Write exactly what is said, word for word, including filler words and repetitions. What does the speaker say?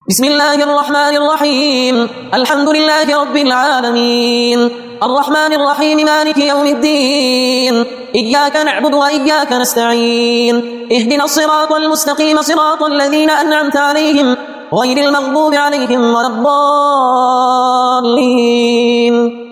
بسم الله الرحمن الرحيم الحمد لله رب العالمين الرحمن الرحيم مالك يوم الدين إياك نعبد وإياك نستعين اهدنا الصراط المستقيم صراط الذين أنعمت عليهم غير المغضوب عليهم ولا الضالين